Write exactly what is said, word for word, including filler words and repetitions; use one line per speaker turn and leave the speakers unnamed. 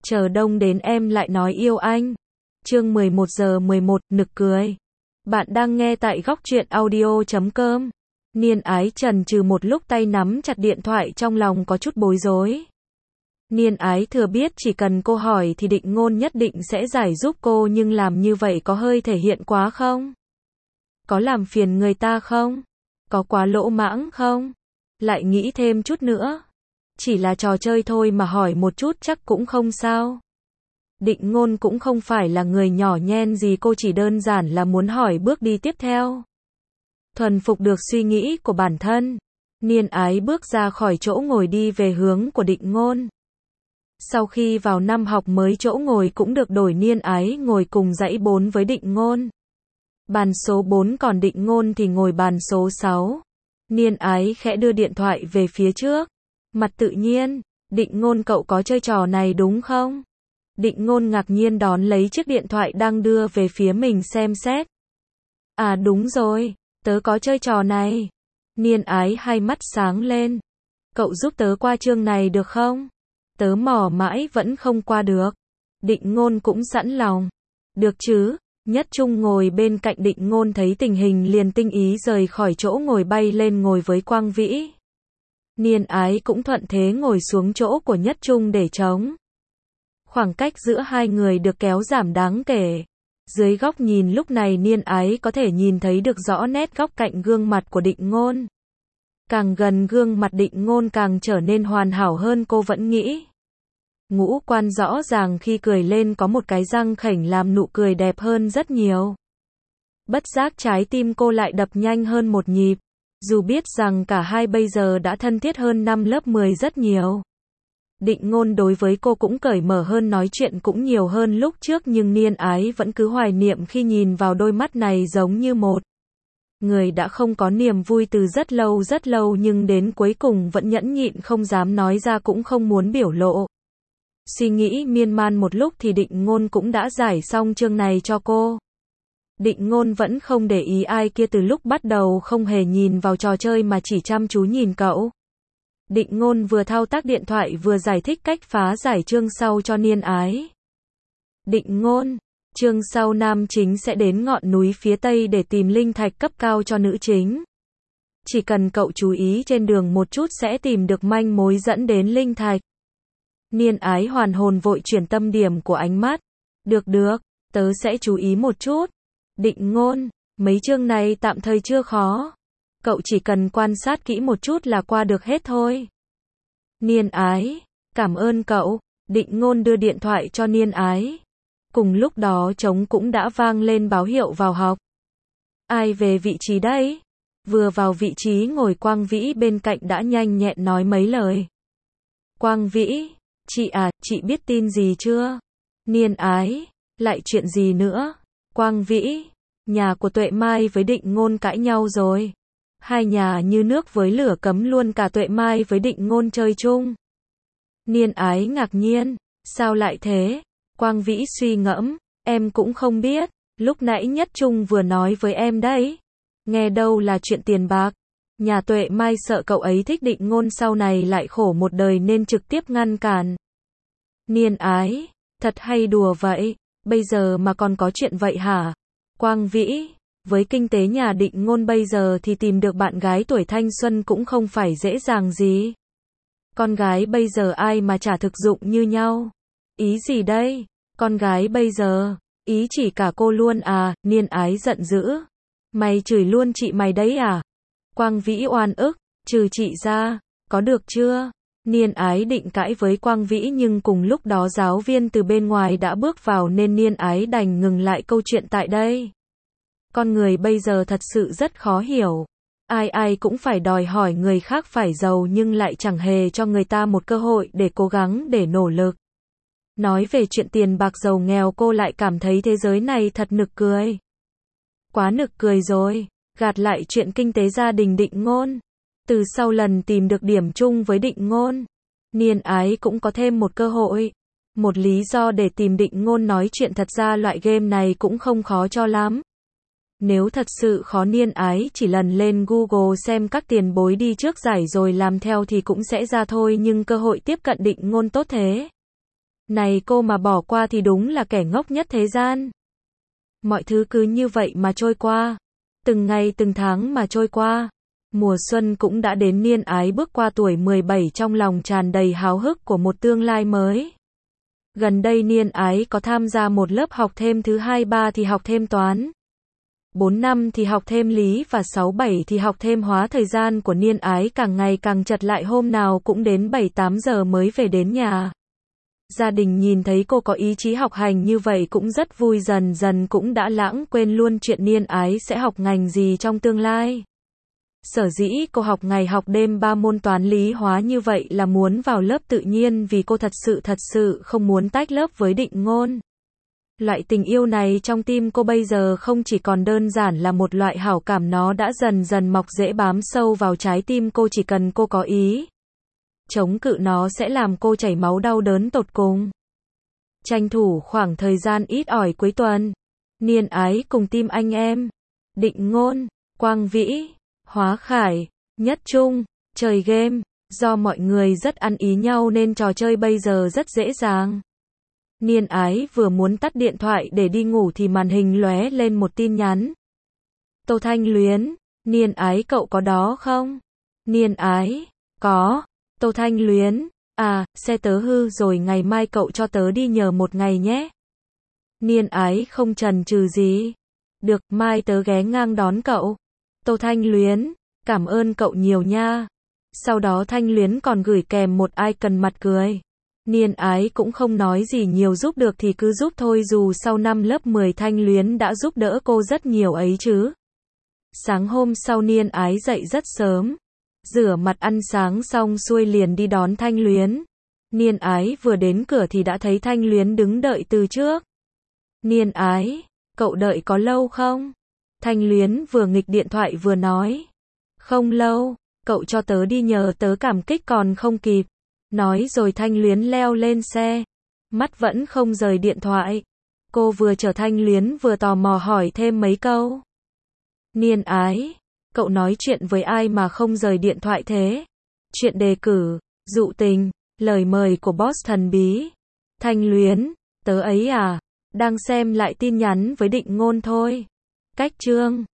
Chờ đông đến em lại nói yêu anh. Chương mười một giờ mười một, nực cười. Bạn đang nghe tại góc truyện audio chấm com. Niên Ái chần chừ một lúc, tay nắm chặt điện thoại, trong lòng có chút bối rối. Niên Ái thừa biết chỉ cần cô hỏi thì Định Ngôn nhất định sẽ giải giúp cô, nhưng làm như vậy có hơi thể hiện quá không? Có làm phiền người ta không? Có quá lỗ mãng không? Lại nghĩ thêm chút nữa. Chỉ là trò chơi thôi mà hỏi một chút chắc cũng không sao. Định Ngôn cũng không phải là người nhỏ nhen gì, cô chỉ đơn giản là muốn hỏi bước đi tiếp theo. Thuần phục được suy nghĩ của bản thân, Niên Ái bước ra khỏi chỗ ngồi đi về hướng của Định Ngôn. Sau khi vào năm học mới, chỗ ngồi cũng được đổi, Niên Ái ngồi cùng dãy bốn với Định Ngôn. Bàn số bốn, còn Định Ngôn thì ngồi bàn số sáu. Niên Ái khẽ đưa điện thoại về phía trước. Mặt tự nhiên, Định Ngôn, cậu có chơi trò này đúng không? Định Ngôn ngạc nhiên đón lấy chiếc điện thoại đang đưa về phía mình xem xét. À đúng rồi, tớ có chơi trò này. Niên Ái hai mắt sáng lên. Cậu giúp tớ qua chương này được không? Tớ mò mãi vẫn không qua được. Định Ngôn cũng sẵn lòng. Được chứ? Nhất Trung ngồi bên cạnh Định Ngôn thấy tình hình liền tinh ý rời khỏi chỗ ngồi, bay lên ngồi với Quang Vĩ. Niên Ái cũng thuận thế ngồi xuống chỗ của Nhất Trung để trống. Khoảng cách giữa hai người được kéo giảm đáng kể. Dưới góc nhìn lúc này, Niên Ái có thể nhìn thấy được rõ nét góc cạnh gương mặt của Định Ngôn. Càng gần, gương mặt Định Ngôn càng trở nên hoàn hảo hơn cô vẫn nghĩ. Ngũ quan rõ ràng, khi cười lên có một cái răng khểnh làm nụ cười đẹp hơn rất nhiều. Bất giác trái tim cô lại đập nhanh hơn một nhịp. Dù biết rằng cả hai bây giờ đã thân thiết hơn năm lớp mười rất nhiều. Định Ngôn đối với cô cũng cởi mở hơn, nói chuyện cũng nhiều hơn lúc trước, nhưng Niên Ái vẫn cứ hoài niệm khi nhìn vào đôi mắt này, giống như một người đã không có niềm vui từ rất lâu rất lâu, nhưng đến cuối cùng vẫn nhẫn nhịn không dám nói ra, cũng không muốn biểu lộ. Suy nghĩ miên man một lúc thì Định Ngôn cũng đã giải xong chương này cho cô. Định Ngôn vẫn không để ý ai kia, từ lúc bắt đầu không hề nhìn vào trò chơi mà chỉ chăm chú nhìn cậu. Định Ngôn vừa thao tác điện thoại vừa giải thích cách phá giải chương sau cho Niên Ái. Định Ngôn, chương sau nam chính sẽ đến ngọn núi phía tây để tìm linh thạch cấp cao cho nữ chính. Chỉ cần cậu chú ý trên đường một chút sẽ tìm được manh mối dẫn đến linh thạch. Niên Ái hoàn hồn vội chuyển tâm điểm của ánh mắt. Được được, tớ sẽ chú ý một chút. Định Ngôn, mấy chương này tạm thời chưa khó. Cậu chỉ cần quan sát kỹ một chút là qua được hết thôi. Niên Ái, cảm ơn cậu. Định Ngôn đưa điện thoại cho Niên Ái. Cùng lúc đó trống cũng đã vang lên báo hiệu vào học. Ai về vị trí đấy? Vừa vào vị trí ngồi, Quang Vĩ bên cạnh đã nhanh nhẹn nói mấy lời. Quang Vĩ, chị à, chị biết tin gì chưa? Niên Ái, lại chuyện gì nữa? Quang Vĩ, nhà của Tuệ Mai với Định Ngôn cãi nhau rồi. Hai nhà như nước với lửa, cấm luôn cả Tuệ Mai với Định Ngôn chơi chung. Niên Ái ngạc nhiên, sao lại thế? Quang Vĩ suy ngẫm, em cũng không biết, lúc nãy Nhất Trung vừa nói với em đấy. Nghe đâu là chuyện tiền bạc. Nhà Tuệ Mai sợ cậu ấy thích Định Ngôn sau này lại khổ một đời nên trực tiếp ngăn cản. Niên Ái, thật hay đùa vậy, bây giờ mà còn có chuyện vậy hả? Quang Vĩ, với kinh tế nhà Định Ngôn bây giờ thì tìm được bạn gái tuổi thanh xuân cũng không phải dễ dàng gì. Con gái bây giờ ai mà chả thực dụng như nhau. Ý gì đây? Con gái bây giờ, ý chỉ cả cô luôn à? Niên Ái giận dữ. Mày chửi luôn chị mày đấy à? Quang Vĩ oan ức, trừ chị ra, có được chưa? Niên Ái định cãi với Quang Vĩ, nhưng cùng lúc đó giáo viên từ bên ngoài đã bước vào nên Niên Ái đành ngừng lại câu chuyện tại đây. Con người bây giờ thật sự rất khó hiểu. Ai ai cũng phải đòi hỏi người khác phải giàu nhưng lại chẳng hề cho người ta một cơ hội để cố gắng, để nỗ lực. Nói về chuyện tiền bạc giàu nghèo, cô lại cảm thấy thế giới này thật nực cười. Quá nực cười rồi. Gạt lại chuyện kinh tế gia đình Định Ngôn. Từ sau lần tìm được điểm chung với Định Ngôn, Niên Ái cũng có thêm một cơ hội. Một lý do để tìm Định Ngôn nói chuyện, thật ra loại game này cũng không khó cho lắm. Nếu thật sự khó, Niên Ái chỉ lần lên Google xem các tiền bối đi trước giải rồi làm theo thì cũng sẽ ra thôi, nhưng cơ hội tiếp cận Định Ngôn tốt thế. Này cô mà bỏ qua thì đúng là kẻ ngốc nhất thế gian. Mọi thứ cứ như vậy mà trôi qua. Từng ngày từng tháng mà trôi qua. Mùa xuân cũng đã đến, Niên Ái bước qua tuổi mười bảy trong lòng tràn đầy háo hức của một tương lai mới. Gần đây Niên Ái có tham gia một lớp học thêm, thứ hai ba thì học thêm toán, bốn năm thì học thêm lý và sáu bảy thì học thêm hóa. Thời gian của Niên Ái càng ngày càng chật lại, hôm nào cũng đến bảy tám giờ mới về đến nhà. Gia đình nhìn thấy cô có ý chí học hành như vậy cũng rất vui, dần dần cũng đã lãng quên luôn chuyện Niên Ái sẽ học ngành gì trong tương lai. Sở dĩ cô học ngày học đêm ba môn toán lý hóa như vậy là muốn vào lớp tự nhiên, vì cô thật sự thật sự không muốn tách lớp với Định Ngôn. Loại tình yêu này trong tim cô bây giờ không chỉ còn đơn giản là một loại hảo cảm, nó đã dần dần mọc rễ bám sâu vào trái tim cô, chỉ cần cô có ý chống cự nó sẽ làm cô chảy máu đau đớn tột cùng. Tranh thủ khoảng thời gian ít ỏi cuối tuần, Niên Ái cùng team anh em Định Ngôn, Quang Vĩ, Hóa Khải, Nhất Trung chơi game. Do mọi người rất ăn ý nhau nên trò chơi bây giờ rất dễ dàng. Niên Ái vừa muốn tắt điện thoại để đi ngủ thì màn hình lóe lên một tin nhắn. Tô Thanh Luyến, Niên Ái cậu có đó không? Niên Ái, có. Tô Thanh Luyến, à, xe tớ hư rồi, ngày mai cậu cho tớ đi nhờ một ngày nhé. Niên Ái không chần chừ gì. Được, mai tớ ghé ngang đón cậu. Tô Thanh Luyến, cảm ơn cậu nhiều nha. Sau đó Thanh Luyến còn gửi kèm một icon mặt cười. Niên Ái cũng không nói gì nhiều, giúp được thì cứ giúp thôi, dù sau năm lớp mười Thanh Luyến đã giúp đỡ cô rất nhiều ấy chứ. Sáng hôm sau Niên Ái dậy rất sớm, rửa mặt ăn sáng xong xuôi liền đi đón Thanh Luyến. Niên Ái vừa đến cửa thì đã thấy Thanh Luyến đứng đợi từ trước. Niên Ái, cậu đợi có lâu không? Thanh Luyến vừa nghịch điện thoại vừa nói. Không lâu, cậu cho tớ đi nhờ, tớ cảm kích còn không kịp. Nói rồi Thanh Luyến leo lên xe, mắt vẫn không rời điện thoại. Cô vừa chở Thanh Luyến vừa tò mò hỏi thêm mấy câu. Niên Ái, cậu nói chuyện với ai mà không rời điện thoại thế? Chuyện đề cử, dụ tình, lời mời của boss thần bí. Thanh Luyến, tớ ấy à, đang xem lại tin nhắn với Định Ngôn thôi. Cách chương